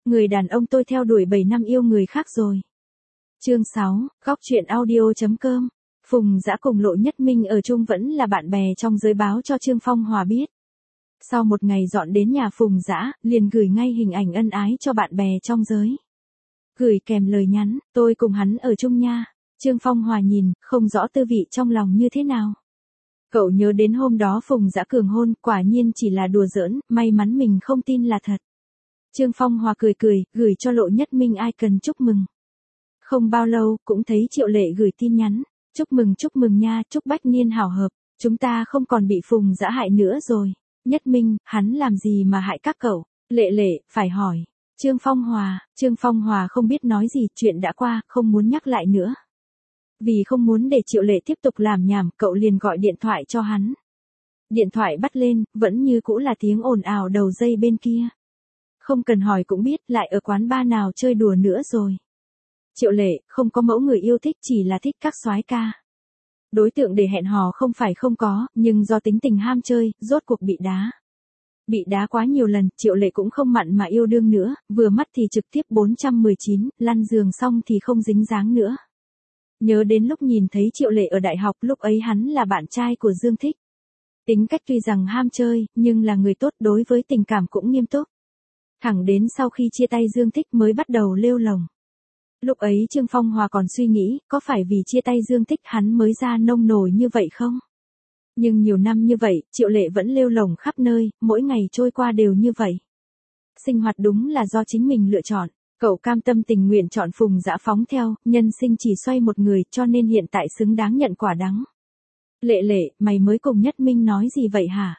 Người đàn ông tôi theo đuổi 7 năm yêu người khác rồi. Chương 6, góc truyện audio.com. Phùng Dã cùng Lộ Nhất Minh ở chung vẫn là bạn bè trong giới báo cho Trương Phong Hòa biết. Sau một ngày dọn đến nhà Phùng Dã, liền gửi ngay hình ảnh ân ái cho bạn bè trong giới. Gửi kèm lời nhắn, tôi cùng hắn ở chung nha. Trương Phong Hòa nhìn, không rõ tư vị trong lòng như thế nào. Cậu nhớ đến hôm đó Phùng Dã cường hôn, quả nhiên chỉ là đùa giỡn, may mắn mình không tin là thật. Trương Phong Hòa cười cười, gửi cho Lộ Nhất Minh ai cần chúc mừng. Không bao lâu, cũng thấy Triệu Lệ gửi tin nhắn. Chúc mừng nha, chúc bách niên hảo hợp. Chúng ta không còn bị Phùng Dã hại nữa rồi. Nhất Minh, hắn làm gì mà hại các cậu? Lệ, phải hỏi. Trương Phong Hòa không biết nói gì, chuyện đã qua, không muốn nhắc lại nữa. Vì không muốn để Triệu Lệ tiếp tục làm nhảm, cậu liền gọi điện thoại cho hắn. Điện thoại bắt lên, vẫn như cũ là tiếng ồn ào đầu dây bên kia. Không cần hỏi cũng biết, lại ở quán bar nào chơi đùa nữa rồi. Triệu Lệ, không có mẫu người yêu thích, chỉ là thích các soái ca. Đối tượng để hẹn hò không phải không có, nhưng do tính tình ham chơi, rốt cuộc bị đá. Bị đá quá nhiều lần, Triệu Lệ cũng không mặn mà yêu đương nữa, vừa mắt thì trực tiếp 419, lăn giường xong thì không dính dáng nữa. Nhớ đến lúc nhìn thấy Triệu Lệ ở đại học, lúc ấy hắn là bạn trai của Dương Thích. Tính cách tuy rằng ham chơi, nhưng là người tốt, đối với tình cảm cũng nghiêm túc. Thẳng đến sau khi chia tay Dương Thích mới bắt đầu lêu lồng. Lúc ấy Trương Phong Hòa còn suy nghĩ, có phải vì chia tay Dương Thích hắn mới ra nông nổi như vậy không? Nhưng nhiều năm như vậy, Triệu Lệ vẫn lêu lồng khắp nơi, mỗi ngày trôi qua đều như vậy. Sinh hoạt đúng là do chính mình lựa chọn. Cậu cam tâm tình nguyện chọn Phùng Dã phóng theo, nhân sinh chỉ xoay một người, cho nên hiện tại xứng đáng nhận quả đắng. Lệ, mày mới cùng Nhất Minh nói gì vậy hả?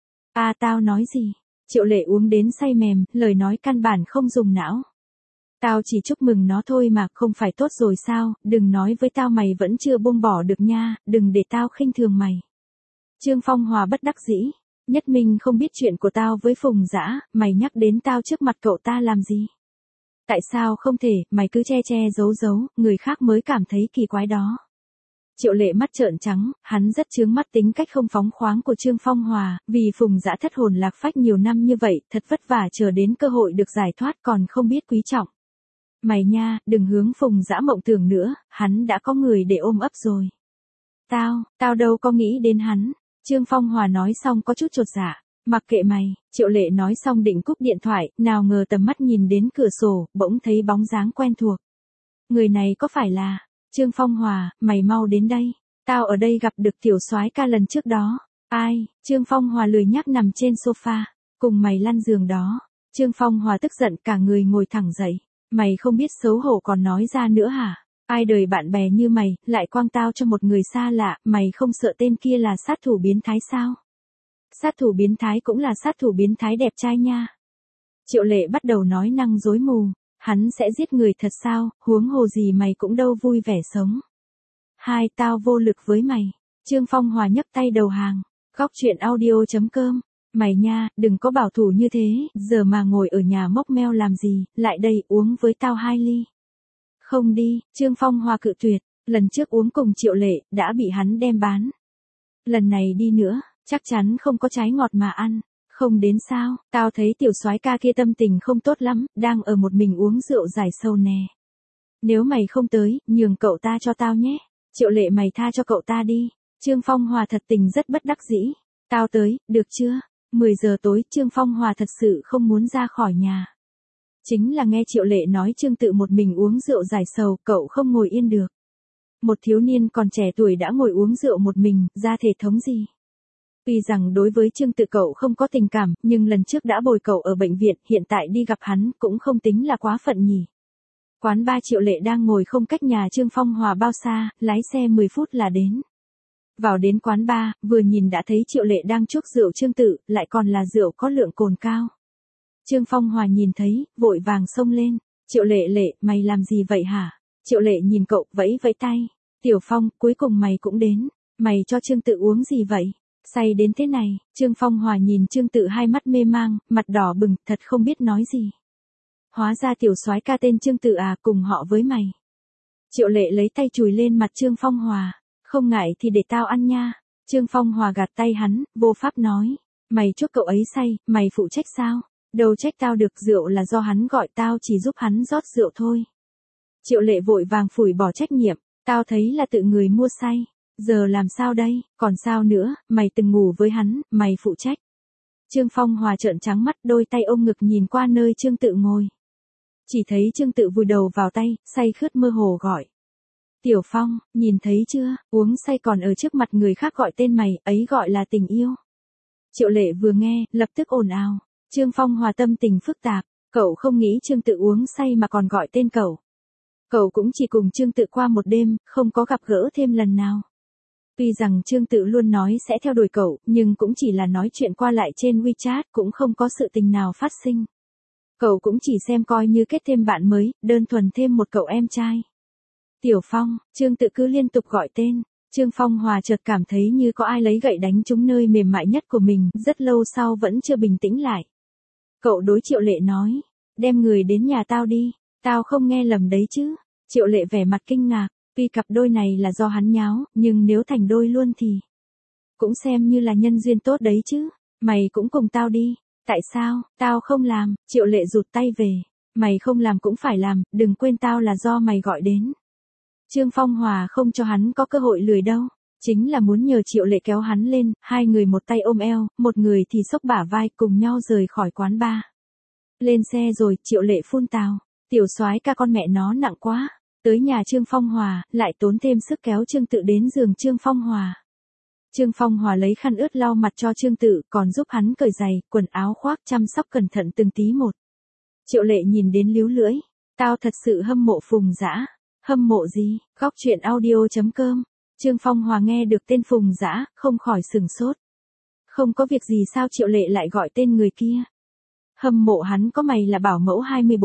Tao nói gì? Triệu Lệ uống đến say mềm, lời nói căn bản không dùng não. Tao chỉ chúc mừng nó thôi mà, không phải tốt rồi sao, đừng nói với tao mày vẫn chưa buông bỏ được nha, đừng để tao khinh thường mày. Trương Phong Hòa bất đắc dĩ. Nhất Minh không biết chuyện của tao với Phùng Dã, mày nhắc đến tao trước mặt cậu ta làm gì? Tại sao không thể, mày cứ che giấu, người khác mới cảm thấy kỳ quái đó. Triệu Lệ mắt trợn trắng, hắn rất chướng mắt tính cách không phóng khoáng của Trương Phong Hòa, vì Phùng Dã thất hồn lạc phách nhiều năm như vậy, thật vất vả chờ đến cơ hội được giải thoát còn không biết quý trọng. Mày nha, đừng hướng Phùng Dã mộng tưởng nữa, hắn đã có người để ôm ấp rồi. Tao đâu có nghĩ đến hắn. Trương Phong Hòa nói xong có chút chột dạ. Mặc kệ mày, Triệu Lệ nói xong định cúp điện thoại, nào ngờ tầm mắt nhìn đến cửa sổ, bỗng thấy bóng dáng quen thuộc. Người này có phải là... Trương Phong Hòa, mày mau đến đây. Tao ở đây gặp được tiểu soái ca lần trước đó. Ai? Trương Phong Hòa lười nhác nằm trên sofa. Cùng mày lăn giường đó. Trương Phong Hòa tức giận cả người ngồi thẳng dậy. Mày không biết xấu hổ còn nói ra nữa hả? Ai đời bạn bè như mày, lại quăng tao cho một người xa lạ, mày không sợ tên kia là sát thủ biến thái sao? Sát thủ biến thái cũng là sát thủ biến thái đẹp trai nha. Triệu Lệ bắt đầu nói năng dối mù. Hắn sẽ giết người thật sao, huống hồ gì mày cũng đâu vui vẻ sống. Tao vô lực với mày. Trương Phong Hòa nhấc tay đầu hàng. Góc truyện audio.com. Mày nha, đừng có bảo thủ như thế, giờ mà ngồi ở nhà mốc meo làm gì, lại đây uống với tao 2 ly. Không đi, Trương Phong Hòa cự tuyệt, lần trước uống cùng Triệu Lệ, đã bị hắn đem bán. Lần này đi nữa, chắc chắn không có trái ngọt mà ăn. Không đến sao, tao thấy tiểu soái ca kia tâm tình không tốt lắm, đang ở một mình uống rượu giải sầu nè. Nếu mày không tới, nhường cậu ta cho tao nhé. Triệu Lệ mày tha cho cậu ta đi. Trương Phong Hòa thật tình rất bất đắc dĩ. Tao tới, được chưa? 10 giờ tối, Trương Phong Hòa thật sự không muốn ra khỏi nhà. Chính là nghe Triệu Lệ nói Trương tự một mình uống rượu giải sầu, cậu không ngồi yên được. Một thiếu niên còn trẻ tuổi đã ngồi uống rượu một mình, ra thể thống gì? Tuy rằng đối với Trương tự cậu không có tình cảm, nhưng lần trước đã bồi cậu ở bệnh viện, hiện tại đi gặp hắn cũng không tính là quá phận nhỉ. Quán bar Triệu Lệ đang ngồi không cách nhà Trương Phong Hòa bao xa, lái xe 10 phút là đến. Vào đến quán bar, vừa nhìn đã thấy Triệu Lệ đang chuốc rượu Trương tự, lại còn là rượu có lượng cồn cao. Trương Phong Hòa nhìn thấy, vội vàng xông lên. Triệu Lệ, mày làm gì vậy hả? Triệu Lệ nhìn cậu, vẫy tay. Tiểu Phong, cuối cùng mày cũng đến. Mày cho Trương tự uống gì vậy? Say đến thế này, Trương Phong Hòa nhìn Trương tự hai mắt mê mang, mặt đỏ bừng, thật không biết nói gì. Hóa ra tiểu soái ca tên Trương tự à, cùng họ với mày. Triệu Lệ lấy tay chùi lên mặt Trương Phong Hòa. Không ngại thì để tao ăn nha. Trương Phong Hòa gạt tay hắn, vô pháp nói. Mày chuốc cậu ấy say, mày phụ trách sao? Đâu trách tao được, rượu là do hắn gọi, tao chỉ giúp hắn rót rượu thôi. Triệu Lệ vội vàng phủi bỏ trách nhiệm, tao thấy là tự người mua say, giờ làm sao đây, còn sao nữa, mày từng ngủ với hắn, mày phụ trách. Trương Phong Hòa trợn trắng mắt, đôi tay ôm ngực nhìn qua nơi Trương Tự ngồi. Chỉ thấy Trương Tự vùi đầu vào tay, say khướt mơ hồ gọi. Tiểu Phong, nhìn thấy chưa, uống say còn ở trước mặt người khác gọi tên mày, ấy gọi là tình yêu. Triệu Lệ vừa nghe, lập tức ồn ào. Trương Phong Hòa tâm tình phức tạp, cậu không nghĩ Trương Tự uống say mà còn gọi tên cậu. Cậu cũng chỉ cùng Trương Tự qua một đêm, không có gặp gỡ thêm lần nào. Tuy rằng Trương Tự luôn nói sẽ theo đuổi cậu, nhưng cũng chỉ là nói chuyện qua lại trên WeChat, cũng không có sự tình nào phát sinh. Cậu cũng chỉ xem coi như kết thêm bạn mới, đơn thuần thêm một cậu em trai. Tiểu Phong, Trương Tự cứ liên tục gọi tên. Trương Phong Hòa chợt cảm thấy như có ai lấy gậy đánh trúng nơi mềm mại nhất của mình, rất lâu sau vẫn chưa bình tĩnh lại. Cậu đối Triệu Lệ nói, đem người đến nhà tao đi, tao không nghe lầm đấy chứ. Triệu Lệ vẻ mặt kinh ngạc, tuy cặp đôi này là do hắn nháo, nhưng nếu thành đôi luôn thì cũng xem như là nhân duyên tốt đấy chứ. Mày cũng cùng tao đi. Tại sao, tao không làm, Triệu Lệ rụt tay về. Mày không làm cũng phải làm, đừng quên tao là do mày gọi đến. Trương Phong Hòa không cho hắn có cơ hội lười đâu. Chính là muốn nhờ Triệu Lệ kéo hắn lên, hai người một tay ôm eo, một người thì xốc bả vai cùng nhau rời khỏi quán bar. Lên xe rồi, Triệu Lệ phun tào. Tiểu soái ca con mẹ nó nặng quá. Tới nhà Trương Phong Hòa, lại tốn thêm sức kéo Trương Tự đến giường Trương Phong Hòa. Trương Phong Hòa lấy khăn ướt lau mặt cho Trương Tự, còn giúp hắn cởi giày, quần áo khoác, chăm sóc cẩn thận từng tí một. Triệu Lệ nhìn đến líu lưỡi. Tao thật sự hâm mộ Phùng Dã. Hâm mộ gì? Góc truyện audio.com. Trương Phong Hòa nghe được tên Phùng Dã, không khỏi sửng sốt. Không có việc gì sao Triệu Lệ lại gọi tên người kia? Hâm mộ hắn có mày là bảo mẫu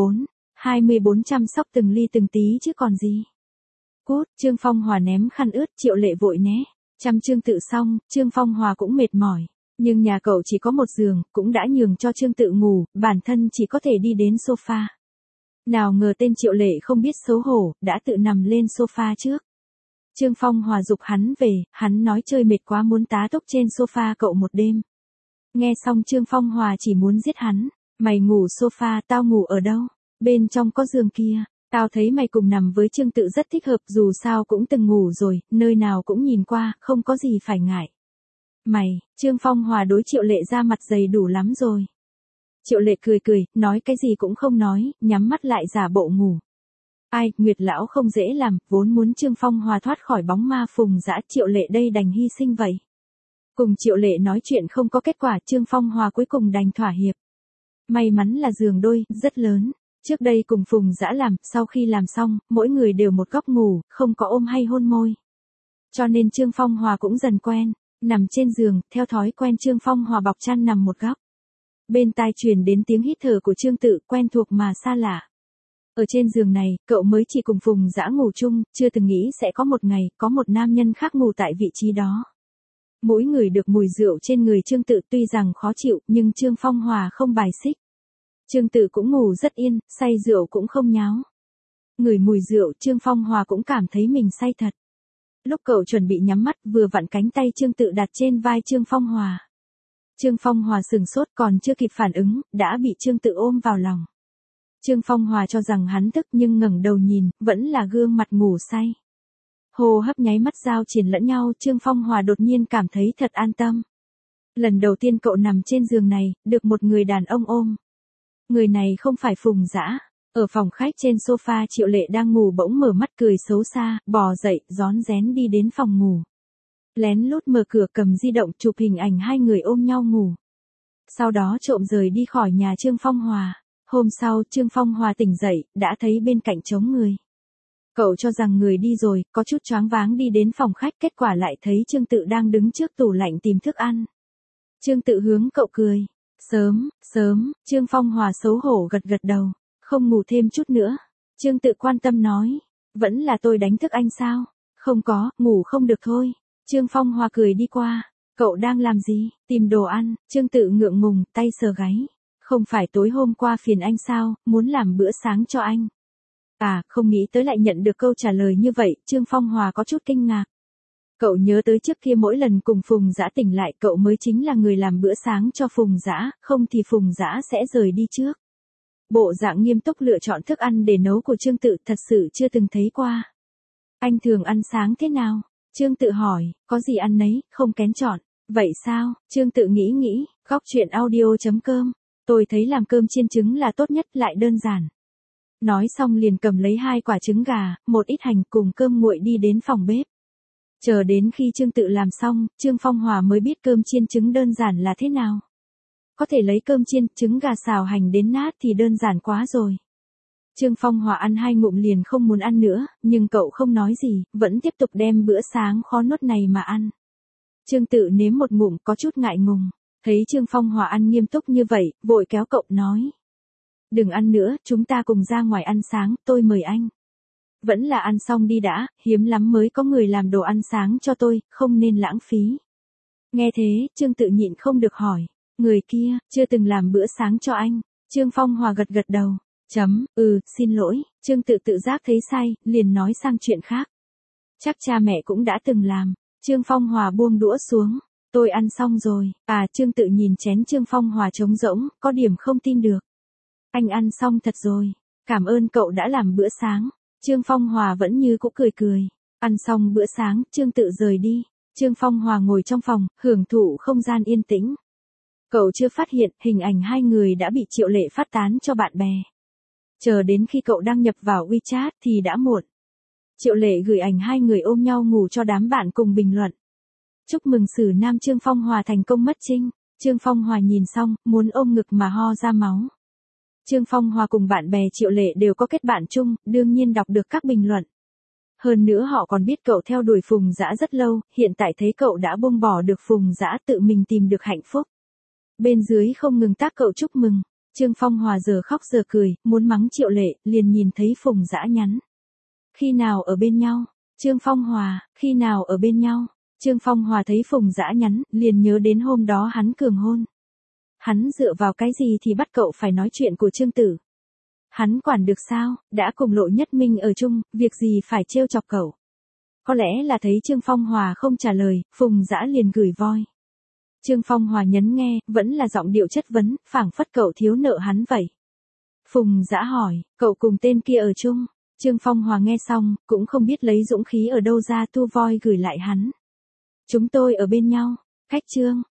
24 chăm sóc từng ly từng tí chứ còn gì. Cút, Trương Phong Hòa ném khăn ướt, Triệu Lệ vội né. Chăm Trương Tự xong, Trương Phong Hòa cũng mệt mỏi. Nhưng nhà cậu chỉ có một giường, cũng đã nhường cho Trương Tự ngủ, bản thân chỉ có thể đi đến sofa. Nào ngờ tên Triệu Lệ không biết xấu hổ, đã tự nằm lên sofa trước. Trương Phong Hòa giục hắn về, hắn nói chơi mệt quá muốn tá túc trên sofa cậu một đêm. Nghe xong Trương Phong Hòa chỉ muốn giết hắn. Mày ngủ sofa, tao ngủ ở đâu? Bên trong có giường kia. Tao thấy mày cùng nằm với Trương Tự rất thích hợp, dù sao cũng từng ngủ rồi, nơi nào cũng nhìn qua, không có gì phải ngại. Mày, Trương Phong Hòa đối Triệu Lệ ra mặt dày đủ lắm rồi. Triệu Lệ cười cười, nói cái gì cũng không nói, nhắm mắt lại giả bộ ngủ. Ai, Nguyệt lão không dễ làm, vốn muốn Trương Phong Hòa thoát khỏi bóng ma Phùng Dã, Triệu Lệ đây đành hy sinh vậy. Cùng Triệu Lệ nói chuyện không có kết quả, Trương Phong Hòa cuối cùng đành thỏa hiệp. May mắn là giường đôi, rất lớn. Trước đây cùng Phùng Dã làm, sau khi làm xong, mỗi người đều một góc ngủ, không có ôm hay hôn môi. Cho nên Trương Phong Hòa cũng dần quen, nằm trên giường, theo thói quen Trương Phong Hòa bọc chăn nằm một góc. Bên tai truyền đến tiếng hít thở của Trương Tự, quen thuộc mà xa lạ. Ở trên giường này, cậu mới chỉ cùng Phùng Dã ngủ chung, chưa từng nghĩ sẽ có một ngày, có một nam nhân khác ngủ tại vị trí đó. Mỗi người được mùi rượu trên người Trương Tự, tuy rằng khó chịu, nhưng Trương Phong Hòa không bài xích. Trương Tự cũng ngủ rất yên, say rượu cũng không nháo. Ngửi mùi rượu, Trương Phong Hòa cũng cảm thấy mình say thật. Lúc cậu chuẩn bị nhắm mắt, vừa vặn cánh tay Trương Tự đặt trên vai Trương Phong Hòa. Trương Phong Hòa sừng sốt, còn chưa kịp phản ứng, đã bị Trương Tự ôm vào lòng. Trương Phong Hòa cho rằng hắn thức, nhưng ngẩng đầu nhìn, vẫn là gương mặt ngủ say. Hô hấp nháy mắt giao triển lẫn nhau, Trương Phong Hòa đột nhiên cảm thấy thật an tâm. Lần đầu tiên cậu nằm trên giường này, được một người đàn ông ôm. Người này không phải Phùng Dã. Ở phòng khách trên sofa Triệu Lệ đang ngủ bỗng mở mắt cười xấu xa, bò dậy, rón rén đi đến phòng ngủ. Lén lút mở cửa cầm di động chụp hình ảnh hai người ôm nhau ngủ. Sau đó trộm rời đi khỏi nhà Trương Phong Hòa. Hôm sau Trương Phong Hòa tỉnh dậy, đã thấy bên cạnh trống người. Cậu cho rằng người đi rồi, có chút choáng váng đi đến phòng khách, kết quả lại thấy Trương Tự đang đứng trước tủ lạnh tìm thức ăn. Trương Tự hướng cậu cười. Sớm, Trương Phong Hòa xấu hổ gật gật đầu. Không ngủ thêm chút nữa. Trương Tự quan tâm nói. Vẫn là tôi đánh thức anh sao? Không có, ngủ không được thôi. Trương Phong Hòa cười đi qua. Cậu đang làm gì? Tìm đồ ăn. Trương Tự ngượng ngùng, tay sờ gáy. Không phải tối hôm qua phiền anh sao, muốn làm bữa sáng cho anh. À, không nghĩ tới lại nhận được câu trả lời như vậy, Trương Phong Hòa có chút kinh ngạc. Cậu nhớ tới trước kia mỗi lần cùng Phùng Dã tỉnh lại cậu mới chính là người làm bữa sáng cho Phùng Dã, không thì Phùng Dã sẽ rời đi trước. Bộ dạng nghiêm túc lựa chọn thức ăn để nấu của Trương Tự thật sự chưa từng thấy qua. Anh thường ăn sáng thế nào? Trương Tự hỏi, có gì ăn nấy, không kén chọn. Vậy sao? Trương Tự nghĩ, góc chuyện audio.com. Tôi thấy làm cơm chiên trứng là tốt nhất lại đơn giản. Nói xong liền cầm lấy 2 quả trứng gà, một ít hành cùng cơm nguội đi đến phòng bếp. Chờ đến khi Trương Tự làm xong, Trương Phong Hòa mới biết cơm chiên trứng đơn giản là thế nào. Có thể lấy cơm chiên, trứng gà xào hành đến nát thì đơn giản quá rồi. Trương Phong Hòa ăn 2 ngụm liền không muốn ăn nữa, nhưng cậu không nói gì, vẫn tiếp tục đem bữa sáng khó nuốt này mà ăn. Trương Tự nếm một ngụm có chút ngại ngùng, thấy Trương Phong Hòa ăn nghiêm túc như vậy, vội kéo cậu nói. Đừng ăn nữa, chúng ta cùng ra ngoài ăn sáng, tôi mời anh. Vẫn là ăn xong đi đã, hiếm lắm mới có người làm đồ ăn sáng cho tôi, không nên lãng phí. Nghe thế, Trương Tự nhịn không được hỏi, người kia, chưa từng làm bữa sáng cho anh. Trương Phong Hòa gật gật đầu, xin lỗi, Trương Tự tự giác thấy sai, liền nói sang chuyện khác. Chắc cha mẹ cũng đã từng làm. Trương Phong Hòa buông đũa xuống, tôi ăn xong rồi. Trương Tự nhìn chén Trương Phong Hòa trống rỗng, có điểm không tin được. Anh ăn xong thật rồi, cảm ơn cậu đã làm bữa sáng. Trương Phong Hòa vẫn như cũ cười. Ăn xong bữa sáng, Trương Tự rời đi. Trương Phong Hòa ngồi trong phòng, hưởng thụ không gian yên tĩnh. Cậu chưa phát hiện, hình ảnh 2 người đã bị Triệu Lệ phát tán cho bạn bè. Chờ đến khi cậu đăng nhập vào WeChat thì đã muộn. Triệu Lệ gửi ảnh 2 người ôm nhau ngủ cho đám bạn cùng bình luận. Chúc mừng Sử Nam Trương Phong Hòa thành công mất trinh. Trương Phong Hòa nhìn xong, muốn ôm ngực mà ho ra máu. Trương Phong Hòa cùng bạn bè Triệu Lệ đều có kết bạn chung, đương nhiên đọc được các bình luận. Hơn nữa họ còn biết cậu theo đuổi Phùng Dã rất lâu, hiện tại thấy cậu đã buông bỏ được Phùng Dã tự mình tìm được hạnh phúc. Bên dưới không ngừng tác cậu chúc mừng. Trương Phong Hòa giờ khóc giờ cười, muốn mắng Triệu Lệ, liền nhìn thấy Phùng Dã nhắn. Khi nào ở bên nhau? Trương Phong Hòa, khi nào ở bên nhau? Trương Phong Hòa thấy Phùng Dã nhắn, liền nhớ đến hôm đó hắn cường hôn. Hắn dựa vào cái gì thì bắt cậu phải nói chuyện của Trương Tử? Hắn quản được sao, đã cùng Lộ Nhất Minh ở chung, việc gì phải trêu chọc cậu? Có lẽ là thấy Trương Phong Hòa không trả lời, Phùng Dã liền gửi voi. Trương Phong Hòa nhấn nghe, vẫn là giọng điệu chất vấn, phảng phất cậu thiếu nợ hắn vậy. Phùng Dã hỏi, cậu cùng tên kia ở chung? Trương Phong Hòa nghe xong, cũng không biết lấy dũng khí ở đâu ra tu voi gửi lại hắn. Chúng tôi ở bên nhau. Cách Trương